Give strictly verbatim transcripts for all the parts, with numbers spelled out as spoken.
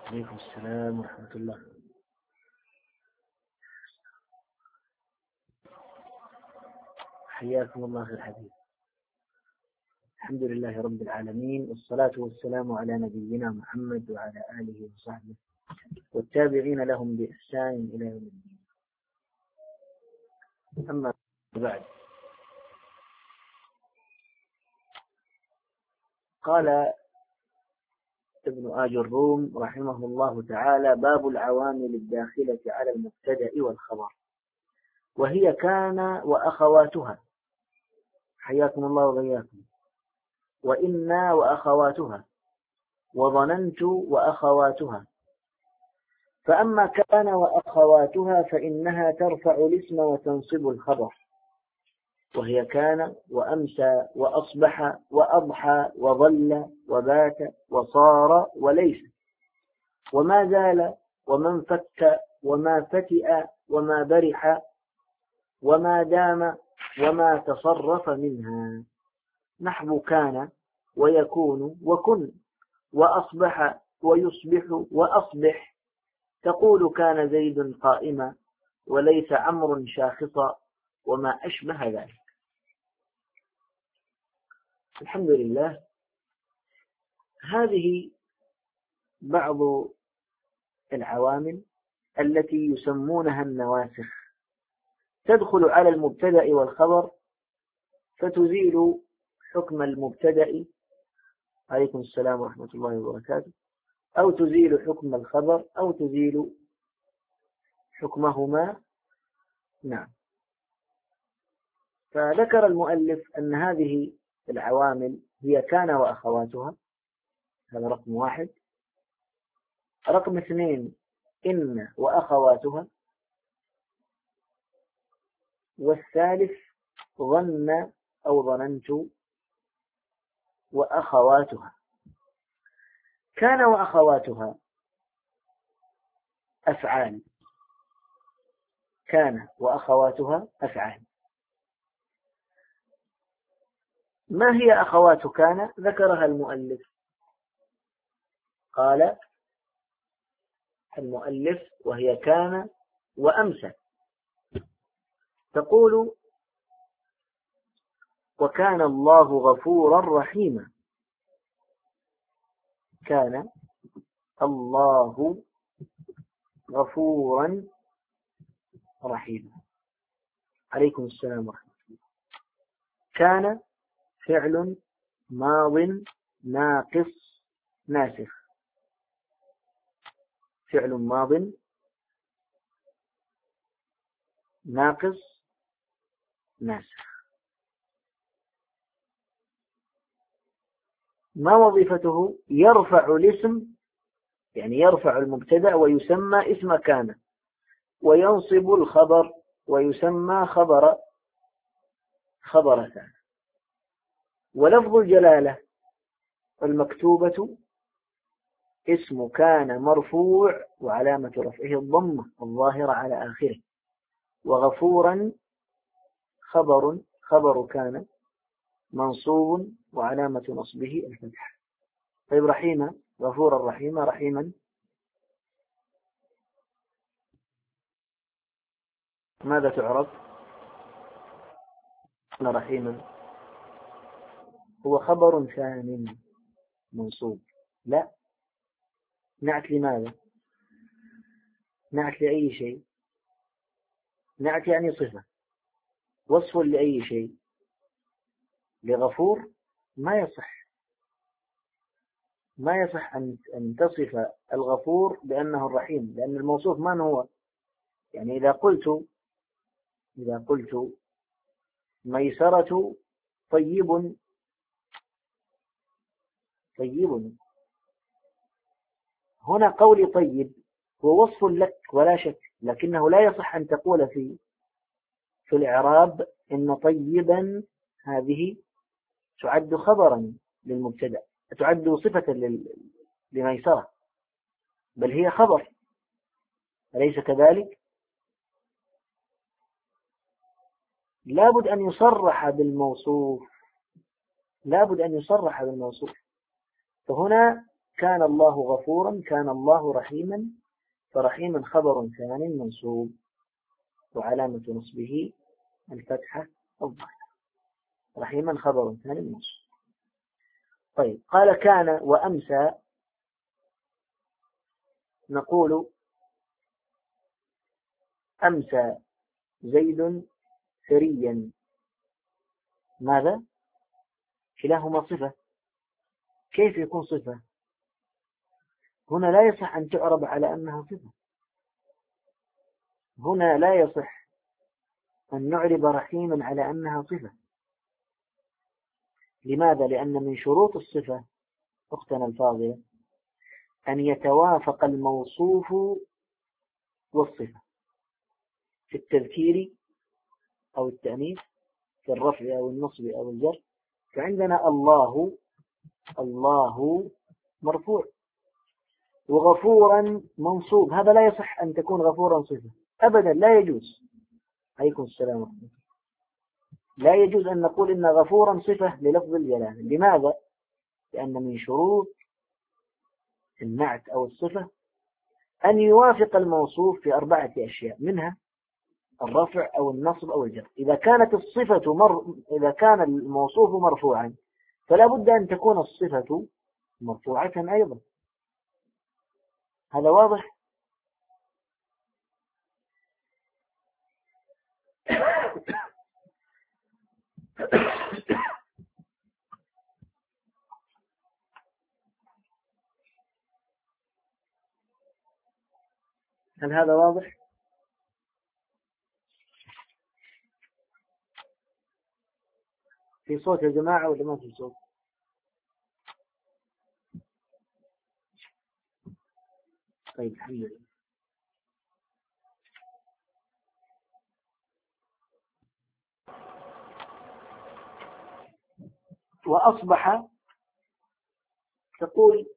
عليكم السلام ورحمة الله. حياكم الله في الحديث. الحمد لله رب العالمين، والصلاة والسلام على نبينا محمد وعلى آله وصحبه والتابعين لهم بإحسان إلى يوم الدين. أما بعد، قال ابن آج الروم رحمه الله تعالى: باب العوامل الداخلة على المبتدأ والخبر، وهي كان وأخواتها، حياكم الله وبياكم، وإنا وأخواتها، وظننت وأخواتها. فأما كان وأخواتها فإنها ترفع الاسم وتنصب الخبر، وهي كان وأمسى وأصبح وأضحى وظل وبات وصار وليس، وما زال وما انفك وما فتئ وما برح وما دام وما تصرف منها، نحو كان ويكون وكن وأصبح ويصبح وأصبح. تقول كان زيد قائما وليس عمرو شاخصا وما أشبه ذلك. الحمد لله. هذه بعض العوامل التي يسمونها النواسخ، تدخل على المبتدأ والخبر فتزيل حكم المبتدأ، عليكم السلام ورحمة الله وبركاته، أو تزيل حكم الخبر أو تزيل حكمهما. نعم. فذكر المؤلف أن هذه العوامل هي كان وأخواتها، هذا رقم واحد. رقم اثنين إن وأخواتها، والثالث ظن أو ظننت وأخواتها. كان وأخواتها أفعال، كان وأخواتها أفعال. ما هي أخوات كان؟ ذكرها المؤلف. قال المؤلف: وهي كان وأمسى. تقول: وكان الله غفورا رحيما. كان الله غفورا رحيما. عليكم السلام ورحمة الله. كان فعل ماض ناقص ناسخ، فعل ماض ناقص ناسخ. ما وظيفته؟ يرفع الاسم، يعني يرفع المبتدأ ويسمى اسم كان، وينصب الخبر ويسمى خبر خبر كان. ولفظ الجلالة المكتوبة اسم كان مرفوع وعلامة رفعه الضمة الظاهرة على آخره، وغفورا خبر خبر كان منصوب وعلامة نصبه الفتح. طيب رحيما، غفورا رحيما، رحيما ماذا تعرف؟ رحيما هو خبر ثان منصوب. لا، نعت لماذا؟ نعت لأي شيء؟ نعت يعني صفة. وصف لأي شيء؟ لغفور. ما يصح ما يصح أن تصف الغفور بأنه الرحيم، لأن الموصوف من هو؟ يعني إذا قلت إذا قلت ميسرة طيب طيب، هنا قولي طيب هو وصف لك ولا شك، لكنه لا يصح أن تقول في في الإعراب إن طيبا هذه تعد خبرا للمبتدأ، تعد صفة لميسرة، بل هي خبر، أليس كذلك؟ لابد أن يصرح بالموصوف، لابد أن يصرح بالموصوف. فهنا كان الله غفورا كان الله رحيما، فرحيما خبر ثاني منصوب وعلامة نصبه الفتحة الظاهرة. رحيما خبر ثاني منصوب. طيب قال كان وأمسى، نقول أمسى زيد ثريا. ماذا؟ كلاهما صفة. كيف يكون صفة؟ هنا لا يصح أن تعرب على أنها صفة. هنا لا يصح أن نعرب رحيما على أنها صفة. لماذا؟ لأن من شروط الصفة أختنا الفاضلة أن يتوافق الموصوف والصفة في التذكير أو التأنيث، في الرفع أو النصب أو الجر. فعندنا الله الله مرفوع وغفورا منصوب، هذا لا يصح أن تكون غفورا صفة أبدا، لا يجوز. عليكم السلام ورحمة الله. لا يجوز أن نقول إن غفورا صفة للفظ الجلالة. لماذا؟ لأن من شروط النعت أو الصفة أن يوافق الموصوف في أربعة أشياء، منها الرفع أو النصب أو الجر. إذا كانت الصفة مر... إذا كان الموصوف مرفوعا فلا بد أن تكون الصفة مرفوعة أيضا. هذا واضح؟ هل هذا واضح؟ في صوت يا جماعة ولا ما في صوت؟ طيب الحمد لله. وأصبح، تقول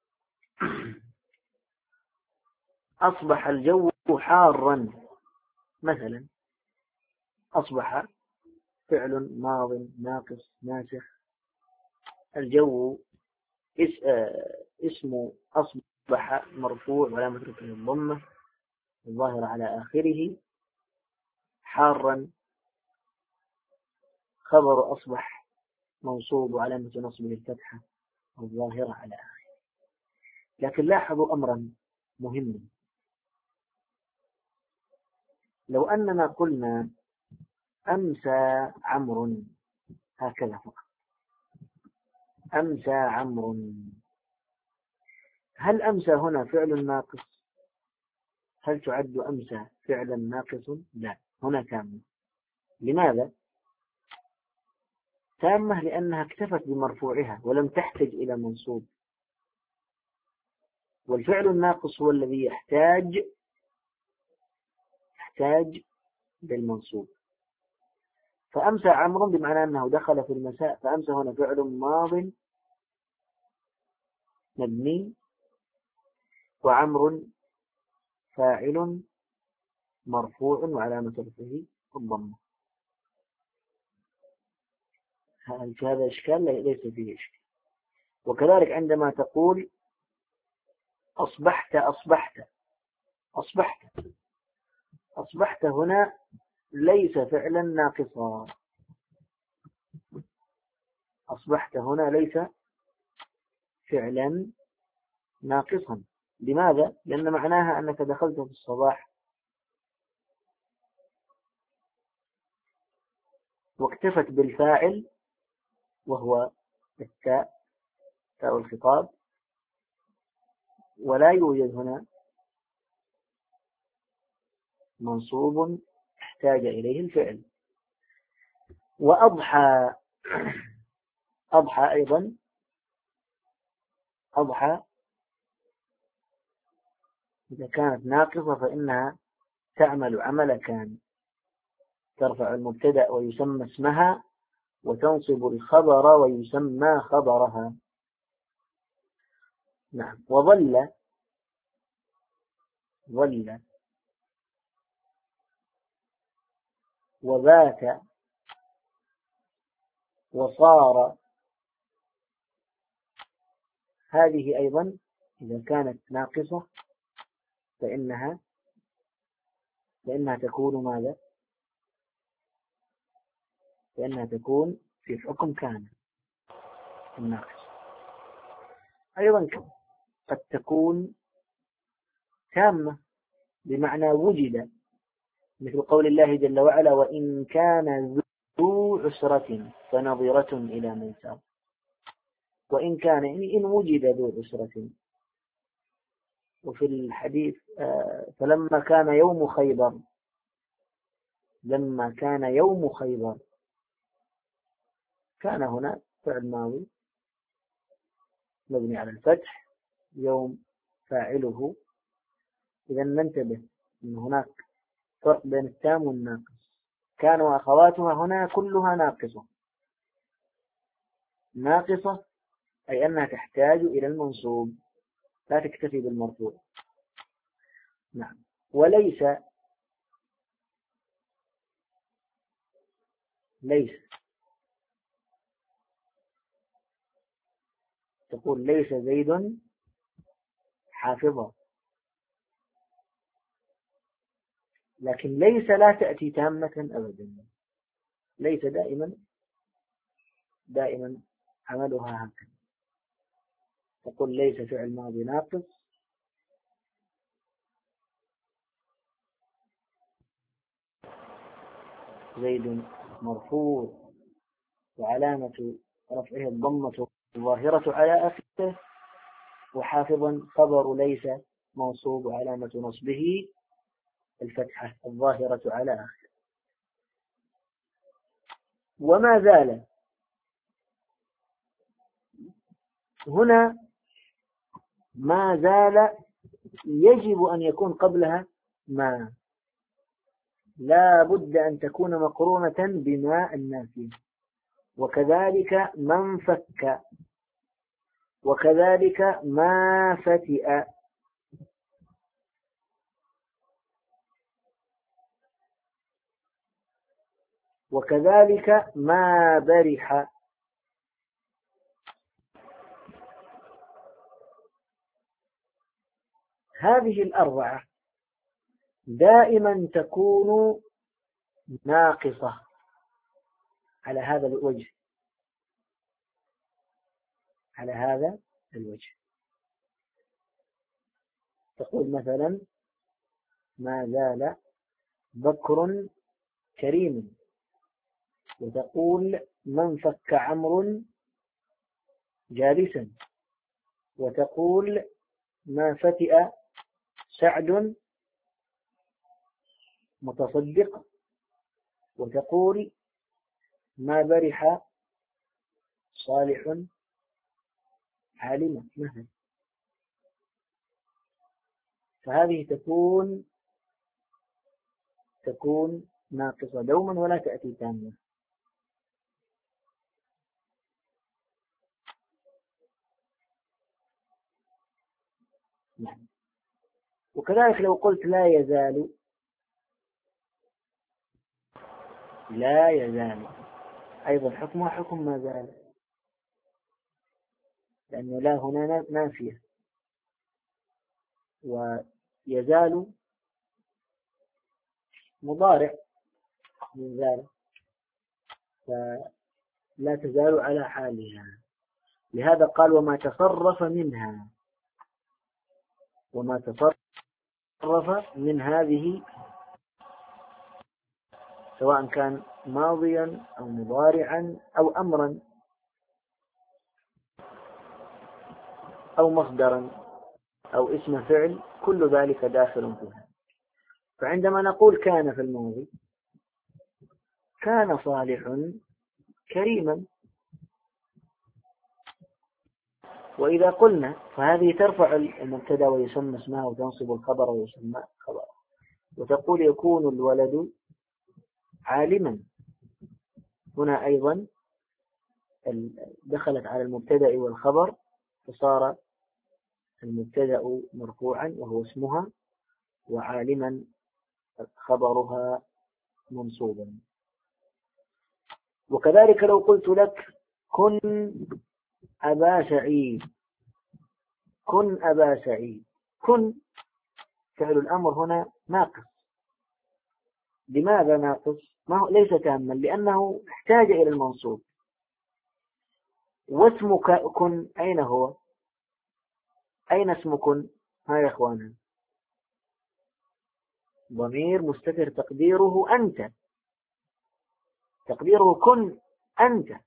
أصبح الجو حارا مثلا. أصبح فعل ماض ناقص ناسخ. الجو اسم أصبح مرفوع وعلامة رفعه الضمة الظاهرة على آخره. حارا خبر أصبح منصوب وعلامة نصبه الفتحة الظاهرة على آخره. لكن لاحظوا أمرا مهما، لو أننا قلنا أمسى عمرو هكذا فقط، أمسى عمرو، هل أمسى هنا فعل ناقص؟ هل تعد أمسى فعلا ناقص؟ لا، هنا تامة. لماذا؟ تامة لأنها اكتفت بمرفوعها ولم تحتاج إلى منصوب، والفعل الناقص هو الذي يحتاج يحتاج بالمنصوب. فأمسى عمرو بمعنى أنه دخل في المساء، فأمسى هنا فعل ماض مبني، وعمر فاعل مرفوع وعلامة رفعه الضمة. هل في هذا إشكال؟ ليس فيه إشكال. وكذلك عندما تقول أصبحت أصبحت أصبحت أصبحت هنا ليس فعلا ناقصا. أصبحت هنا ليس فعلا ناقصا. لماذا؟ لأن معناها أنك دخلت في الصباح واكتفت بالفاعل وهو التاء، تاء الخطاب، ولا يوجد هنا منصوب احتاج إليه الفعل. وأضحى أضحى أيضا أضحى إذا كانت ناقصة فإنها تعمل عمل كان، ترفع المبتدأ ويسمى اسمها، وتنصب الخبر ويسمى خبرها. نعم. وظل ظل وبات وصار، هذه أيضا إذا كانت ناقصة فإنها فإنها تكون ماذا؟ فإنها تكون في حكم كان الناقص. أيضا قد تكون تامة بمعنى وجد، مثل قول الله جل وعلا: وإن كان ذو عسرة فنظرة إلى ميسر. وإن كان يعني إن وجد ذو عسرة. وفي الحديث فلما كان يوم خيبر لما كان يوم خيبر كان هنا فعل ماضي مبني على الفتح، يوم فاعله. إذا ننتبه أن هناك فرق بين التام والناقص. كان وأخواتها هنا كلها ناقصة. ناقصة أي أنها تحتاج إلى المنصوب، لا تكتفي بالمرفوع. نعم. وليس ليس تقول ليس زيد حافظا، لكن ليس لا تأتي تامة أبدا. ليس دائما دائما عملها هكذا. تقول ليس فعل ماضي ناقص زيد مرفوع وعلامة رفعه الضمة الظاهرة على آخره، وحافظا خبر ليس منصوب وعلامة نصبه الفتحة الظاهرة على آخره. وما زال هنا ما زال يجب أن يكون قبلها ما، لا بد أن تكون مقرونة بما النافية. وكذلك من فك، وكذلك ما فتئ، وكذلك ما برح. هذه الأربعة دائما تكون ناقصة على هذا الوجه على هذا الوجه تقول مثلا: ما زال بكر كريم. وتقول: من فك عمرو جالسا. وتقول: ما فتئ سعد متصدق. وتقول: ما برح صالح عالما مثلا. فهذه تكون تكون ناقصة دوما ولا تأتي تامة. نعم. وكذلك لو قلت لا يزال لا يزال أيضا حكمها حكم ما زال، لأنه لا هنا نافية، ويزال مضارع من زال، فلا تزال على حالها. لهذا قال: وما تصرف منها وما تصرف من هذه، سواء كان ماضيا أو مضارعا أو أمرا أو مصدرا أو اسم فعل، كل ذلك داخل فيها. فعندما نقول كان في الماضي كان صالح كريما، وإذا قلنا فهذه ترفع المبتدا ويسمى اسمها، وتنصب الخبر ويسمى خبر. وتقول: يكون الولد عالما. هنا أيضا دخلت على المبتدا والخبر، فصار المبتدا مرفوعا وهو اسمها، وعالما خبرها منصوبا. وكذلك لو قلت لك: كن أبا سعيد، كن أبا سعيد. كن فعل الأمر هنا ناقص. لماذا ناقص؟ ما هو ليس تاما، لأنه احتاج إلى المنصوب. واسم كن أين هو؟ أين اسم كن؟ ها يا إخوانا، ضمير مستتر تقديره أنت، تقديره كن أنت.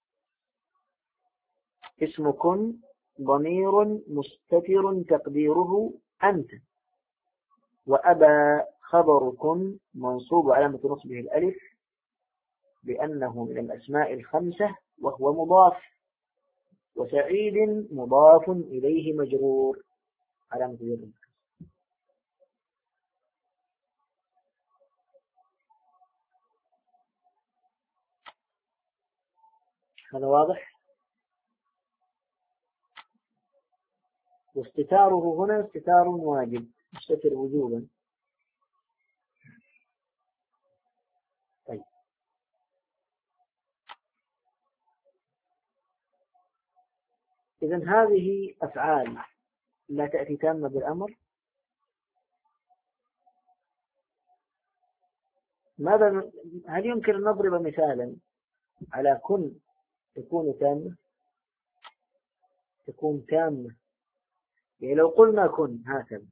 اسم كن ضمير مستتر تقديره أنت. وأبى خبر كن منصوب علامة نصبه الألف لأنه من الأسماء الخمسة وهو مضاف، وسعيد مضاف إليه مجرور علامة جره. هذا واضح؟ واستتاره هنا استتار واجب، مستتر وجوبا. طيب، إذن هذه أفعال لا تأتي تامة بالأمر. ماذا هل يمكن أن نضرب مثالا على كن تكون تامة؟ تكون تامة يعني لو قلنا كن هكذا،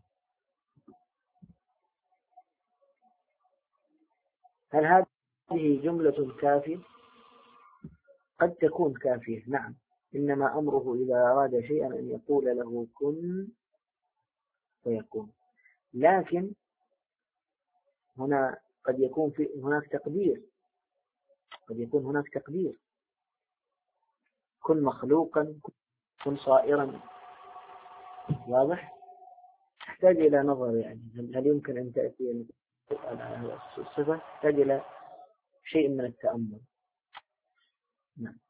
هل هذه جملة كافية؟ قد تكون كافية، نعم. إنما أمره إذا أراد شيئا أن يقول له كن فيكون. لكن هنا قد يكون في هناك تقدير، قد يكون هناك تقدير كن مخلوقا، كن صائرا. واضح؟ تحتاج إلى نظر، يعني هل يمكن أن تأتي الصفة؟ تحتاج إلى شيء من التأمل. نعم.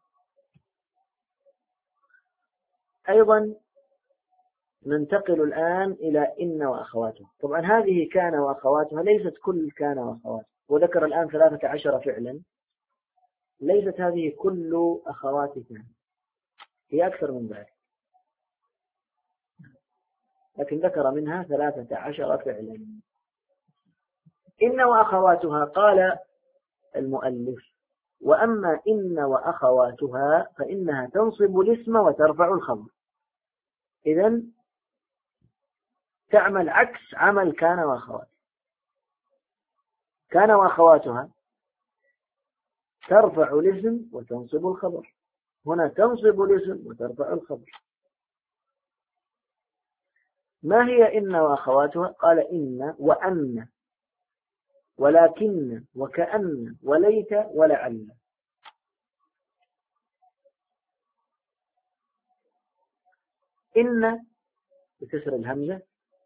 أيضا ننتقل الآن إلى إن وأخواتها. طبعا هذه كان وأخواتها ليست كل كان وأخواتها، وذكر الآن ثلاثة عشر فعلا. ليست هذه كل أخوات كان، هي أكثر من ذلك، لكن ذكر منها ثلاثة عشر فعلا. إن وأخواتها قال المؤلف: وأما إن وأخواتها فإنها تنصب الاسم وترفع الخبر. إذن تعمل عكس عمل كان وأخواتها. كان وأخواتها ترفع الاسم وتنصب الخبر، هنا تنصب الاسم وترفع الخبر. ما هي إن وأخواتها؟ قال: إن وأن ولكن وكأن وليت ولعل. إن بكسر الهمزة،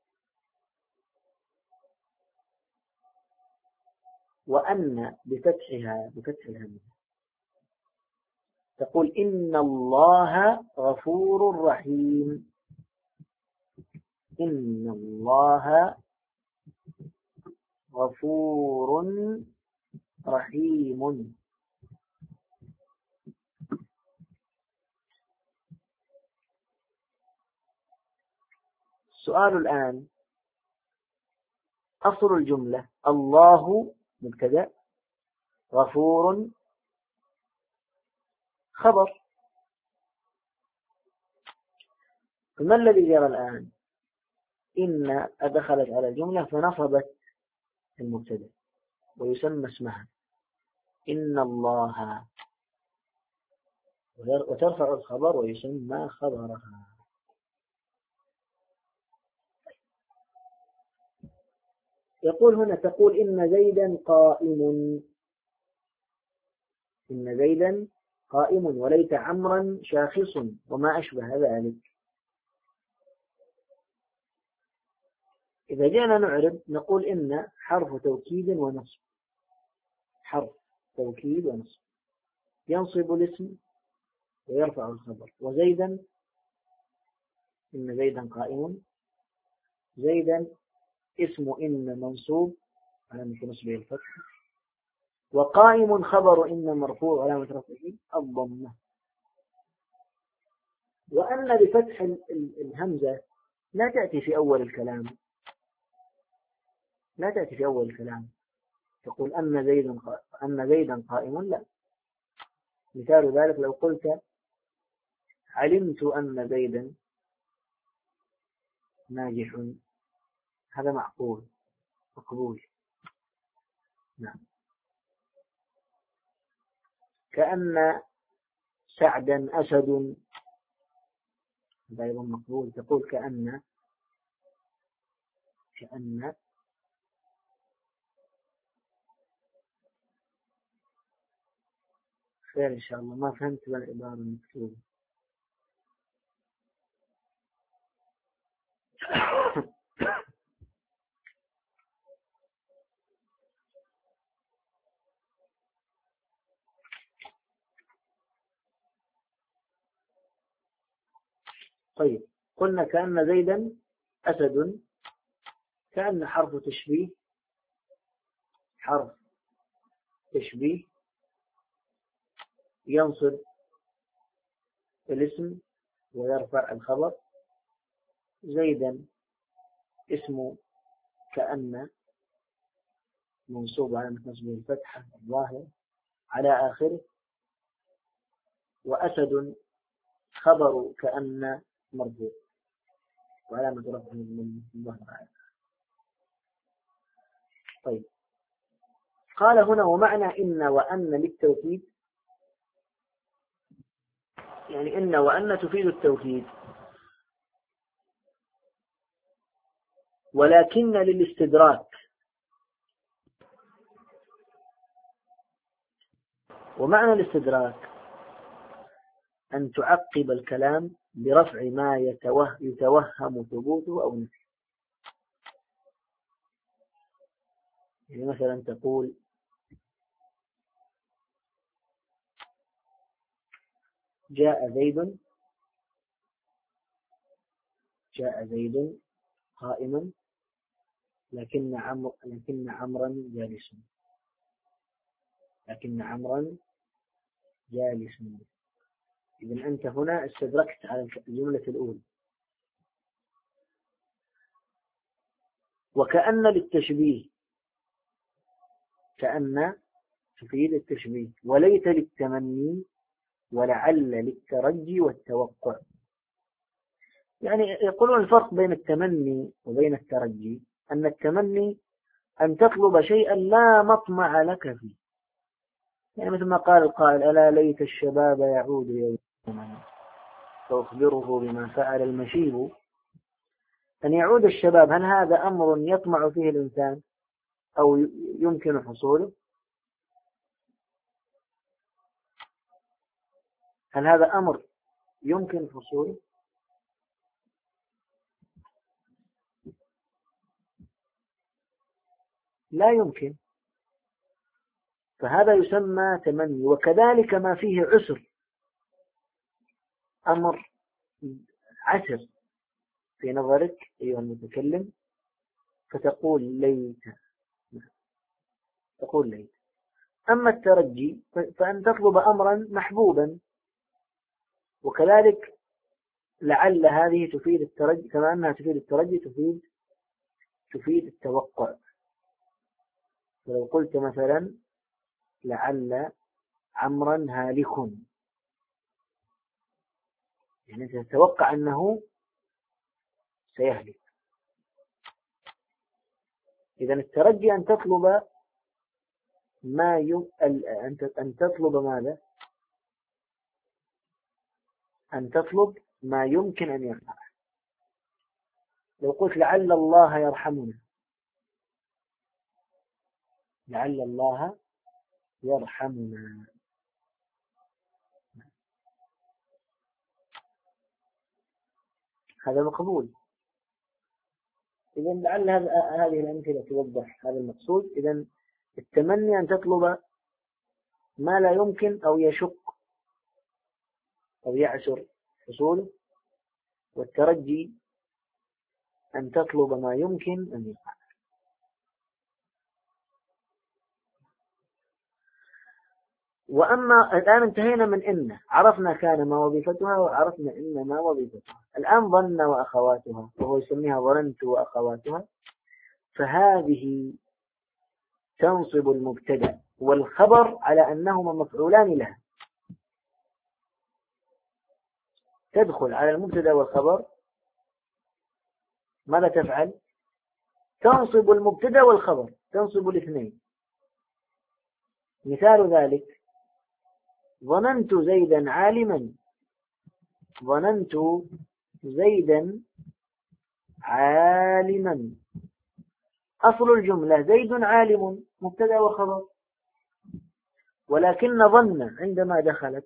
وأن بفتحها بفتح الهمزة. تقول: إن الله غفور رحيم. إن الله غفور رحيم. السؤال الآن: أصل الجملة الله مبتدأ، غفور خبر. فما الذي جرى الآن؟ إن أدخلت على الجملة فنصبت المبتدأ ويسمى اسمها إن الله، وترفع الخبر ويسمى خبرها. يقول هنا: تقول إن زيدا قائم. إن زيدا قائم وليت عمرا شاخص وما أشبه ذلك. إذا جاءنا نعرب نقول إن حرف توكيد ونصب، حرف توكيد ونصب، ينصب الاسم ويرفع الخبر. وزيدا، إن زيدا قائم، زيدا اسم إن منصوب علامة نصبه الفتح، وقائم خبر إن مرفوع علامة رفعه الضمة. وأن بفتح الهمزة لا تأتي في أول الكلام، لا تأتي في أول الكلام تقول أن زيدا أن زيدا قائم، لا. مثال ذلك لو قلت علمت أن زيدا ناجح، هذا معقول مقبول. نعم. كأن سعدا أسد، هذا أيضا مقبول. تقول كأن كأن خير إن شاء الله، ما فهمت بالعبارة المكتوبة. طيب، قلنا كأن زيدا أسد، كأن حرف تشبيه، حرف تشبيه ينصب الاسم ويرفع الخبر. زيدا اسم كأن منصوب على نصبه الفتحة الظاهر على آخره، وأسد خبر كأن مرفوع وعلامة رفعه من الظهر على. طيب، قال هنا ومعنى إن وأن للتوكيد، يعني إن وأن تفيد التوكيد، ولكن للاستدراك. ومعنى الاستدراك أن تعقب الكلام برفع ما يتوهم ثبوته أو نفيه. يعني مثلا تقول جاء زيد جاء زيد قائما، لكن عمرو لكن عمرا جالس لكن عمرا جالس إذن أنت هنا استدركت على الجملة الأولى. وكأن للتشبيه، كأن تفيد التشبيه، وليت للتمني، ولعل للترجي والتوقع. يعني يقولون الفرق بين التمني وبين الترجي أن التمني أن تطلب شيئا لا مطمع لك فيه، يعني مثل ما قال القائل ألا ليت الشباب يعود يوما فأخبره بما فعل المشيب. أن يعود الشباب، هل هذا أمر يطمع فيه الإنسان أو يمكن حصوله؟ هل هذا أمر يمكن حصوله؟ لا يمكن. فهذا يسمى تمني. وكذلك ما فيه عسر، أمر عسر في نظرك أيها المتكلم، فتقول ليت تقول ليت. أما الترجي فأن تطلب أمرا محبوبا، وكذلك لعل هذه تفيد الترجي كما أنها تفيد الترجي تفيد تفيد التوقع. فلو قلت مثلا لعل عمرا هالك، يعني تتوقع أنه سيهلك. إذن الترجي أن تطلب ما ي... أن تطلب ماذا؟ أن تطلب ما يمكن أن يقع. لو قلت لعل الله يرحمنا، لعل الله يرحمنا، هذا مقبول. إذن لعل هذه الأمثلة توضح هذا المقصود. إذن التمني أن تطلب ما لا يمكن أو يشق أو يعسر حصوله، والترجي أن تطلب ما يمكن أن يقع. وأما الآن انتهينا من إن، عرفنا كان ما وظيفتها وعرفنا إن ما وظيفتها. الآن ظن وأخواتها، وهو يسميها ظننت وأخواتها، فهذه تنصب المبتدأ والخبر على أنهما مفعولان لها. تدخل على المبتدأ والخبر، ماذا تفعل؟ تنصب المبتدأ والخبر، تنصب الاثنين. مثال ذلك: ظننت زيدا عالما. ظننت زيدا عالما، أصل الجملة زيد عالم، مبتدأ وخبر، ولكن ظن عندما دخلت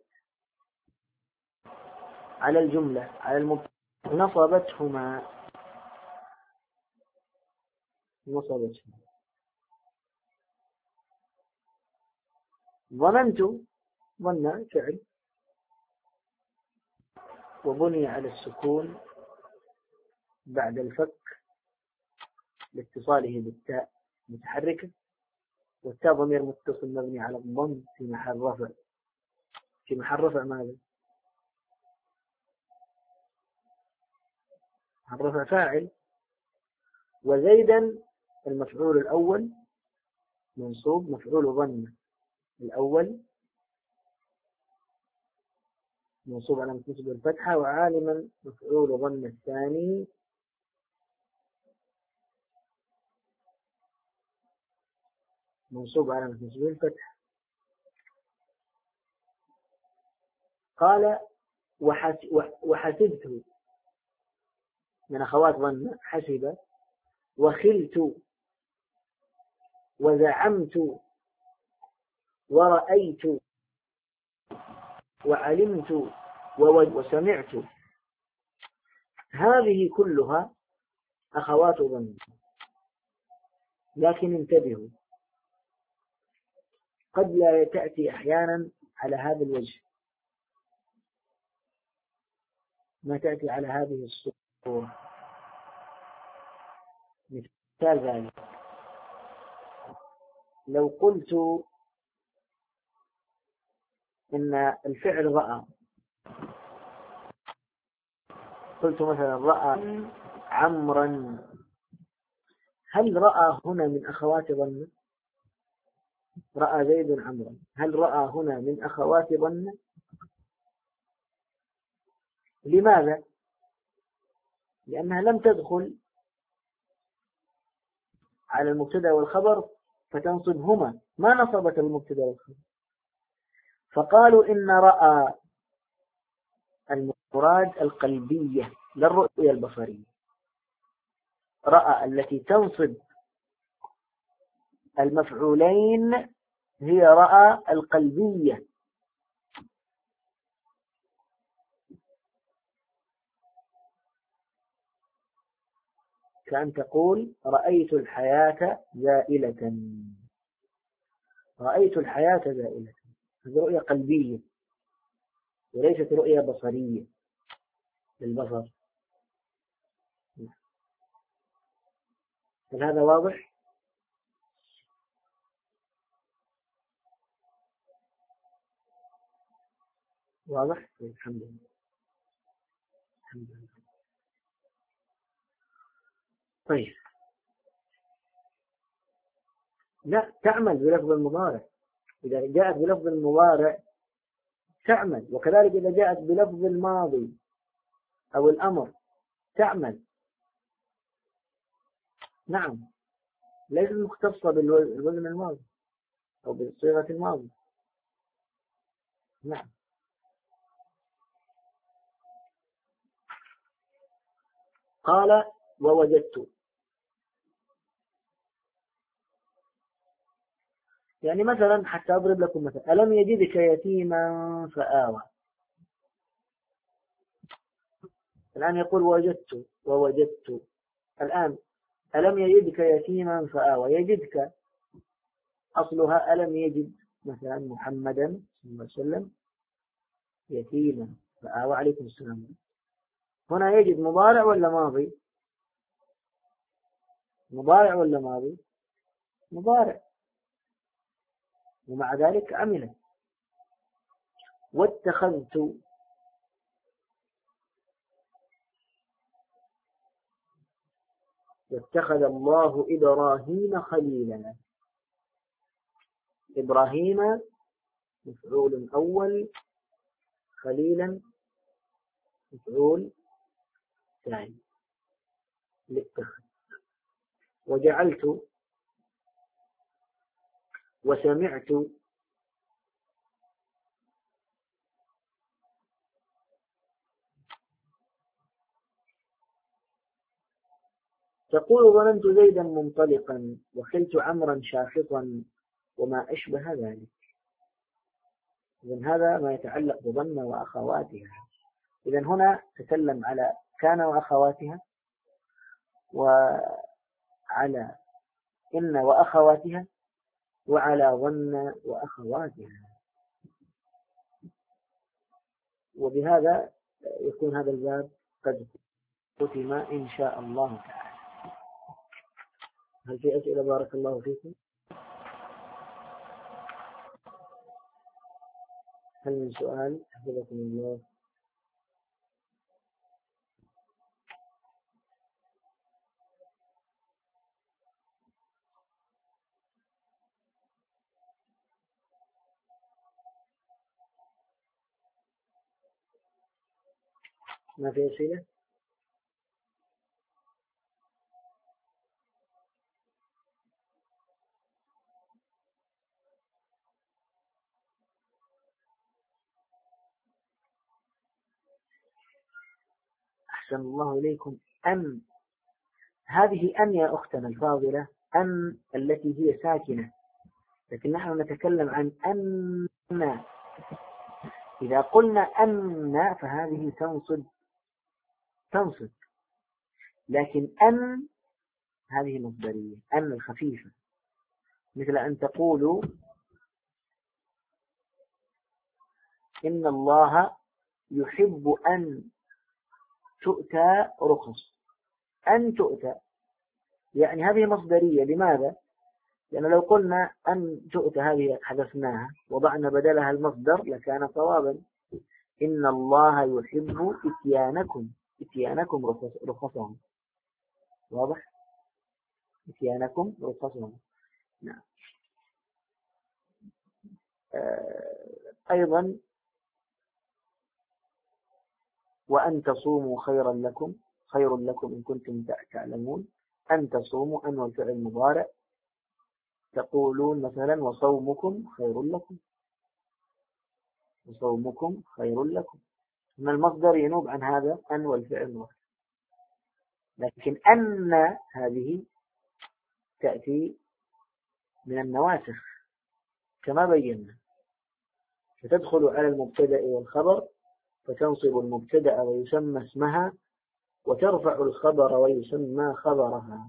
على الجملة على المبتدأ نصبتهما نصبتهما ظننت ظن فعل وبني على السكون بعد الفك لاتصاله بالتاء متحركة، والتاء ضمير متصل مبني على الضم في محل رفع. في محل رفع ماذا؟ محل رفع فاعل. وزيدا المفعول الأول منصوب، مفعول ظن الأول منصوب على نصب الفتحة، وعالما مفعول ظن الثاني منصوب على نصب الفتحة. قال وحسبت من أخوات ظن حسب، وخلت وزعمت ورأيت وعلمت وسمعت، هذه كلها أخوات ظن. لكن انتبهوا، قد لا تأتي أحيانا على هذا الوجه، ما تأتي على هذه الصورة. مثال ذلك: لو قلت إن الفعل رأى، قلت مثلا رأى عمرا، هل رأى هنا من أخوات ظن؟ رأى زيد عمرا، هل رأى هنا من أخوات ظن؟ لماذا؟ لأنها لم تدخل على المبتدأ والخبر فتنصبهما، ما نصبت المبتدأ والخبر. فقالوا إن رأى المراد القلبية لا الرؤية البصرية. رأى التي تنصب المفعولين هي رأى القلبية. كأن تقول رأيت الحياة زائلة، رأيت الحياة زائلة، هذه رؤية قلبية وليست رؤية بصرية للبصر. هل هذا واضح؟ واضح؟ الحمد لله. الحمد لله. طيب، لا تعمل بلفظ المضارع. إذا جاءت بلفظ المضارع تعمل، وكذلك إذا جاءت بلفظ الماضي أو الأمر تعمل. نعم، ليست مختصة بالوزن الماضي أو بالصيغة الماضي. نعم. قال ووجدت، يعني مثلا حتى أضرب لكم مثلا: ألم يجدك يتيما فآوى. الآن يقول وجدت ووجدت. الآن ألم يجدك يتيما فآوى، يجدك أصلها ألم يجد مثلا محمدا صلى الله عليه وسلم يتيما فآوى عليكم السلام. هنا يجد مضارع ولا ماضي؟ مضارع ولا ماضي؟ مضارع، ومع ذلك عمل. واتخذت واتخذ الله إبراهيم خليلا. إبراهيم مفعول أول، خليلا مفعول ثاني للتخذ. وجعلت وسمعت تقول ظننت زيدا منطلقا وخلت عمرا شاخصا وما أشبه ذلك. إذن هذا ما يتعلق بظن وأخواتها. إذن هنا تكلم على كان وأخواتها، وعلى إن وأخواتها، وعلى ظن وأخواتها. وبهذا يكون هذا الباب قد ختم إن شاء الله تعالى. هل في أسئلة؟ بارك الله فيكم. هل من سؤال؟ حفظكم الله. ما في أسئلة؟ أحسن الله إليكم. أن هذه أن يا أختنا الفاضلة، أن التي هي ساكنة، لكن نحن نتكلم عن أن. إذا قلنا أن فهذه تنصب تنصب لكن أن هذه مصدرية، أن الخفيفة، مثل أن تقولوا إن الله يحب أن تؤتى رخص. أن تؤتى يعني هذه مصدرية. لماذا؟ لأن لو قلنا أن تؤتى هذه حذفناها وضعنا بدلها المصدر لكان صوابا. إن الله يحب إتيانكم إتيانكم رخصهم. واضح؟ إتيانكم رخصهم. نعم. أيضا وأن تصوموا خيرا لكم خير لكم إن كنتم تعلمون. أن تصوموا أن والفعل المضارع. تقولون مثلا وصومكم خير لكم وصومكم خير لكم. من المصدر ينوب عن هذا أن والفعل المضارع. لكن أن هذه تأتي من النواسخ كما بينا، فتدخل على المبتدأ والخبر فتنصب المبتدأ ويسمى اسمها، وترفع الخبر ويسمى خبرها.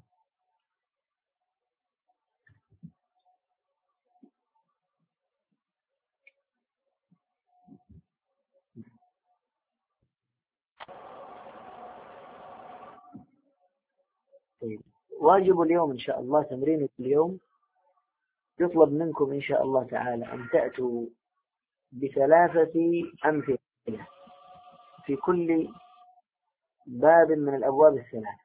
طيب. واجب اليوم إن شاء الله، تمرين اليوم يطلب منكم إن شاء الله تعالى أن تأتوا بثلاثة أمثلة في كل باب من الأبواب الثلاث.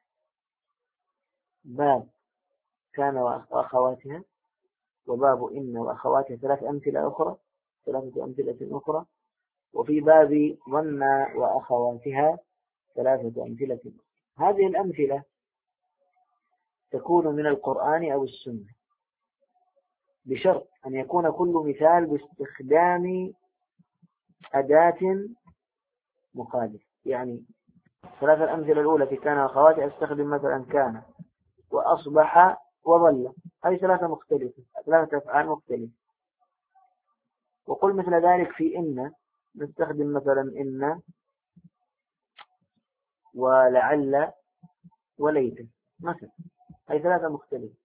باب كان وأخواتها، وباب إن وأخواتها ثلاث أمثلة أخرى ثلاثة أمثلة أخرى، وفي باب ظن وأخواتها ثلاثة أمثلة. هذه الأمثلة تكون من القرآن أو السنة، بشرط أن يكون كل مثال باستخدام أداة مخالف. يعني ثلاثة الأمثلة الأولى في كان وأخواتها أستخدم مثلا كان وأصبح وظل. هذه ثلاثة مختلفة، ثلاثة أفعال مختلفة. وقل مثل ذلك في إن، نستخدم مثلا إن ولعل وليت مثلا. هذه ثلاثة مختلفة.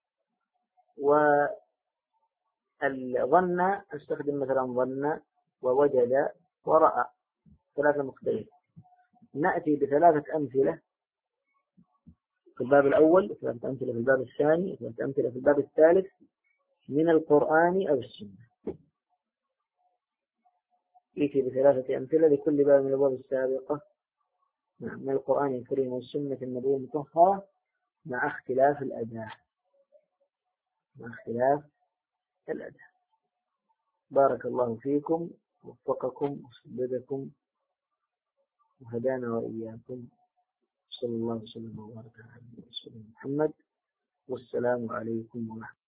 والظن أستخدم مثلا ظن ووجد ورأى، ثلاثة مختلفة. نأتي بثلاثة أمثلة في الباب الأول، ثلاثة أمثلة في الباب الثاني، ثلاثة أمثلة في الباب الثالث من القرآن أو السنة. يأتي بثلاثة أمثلة لكل باب من الأبواب السابقة من القرآن الكريم والسنة النبوية المطهرة مع اختلاف الأداء مع اختلاف الأداء. بارك الله فيكم ووفقكم وسددكم وهدانا وإياكم. صلى الله وسلم وبارك على محمد. والسلام عليكم ورحمة الله.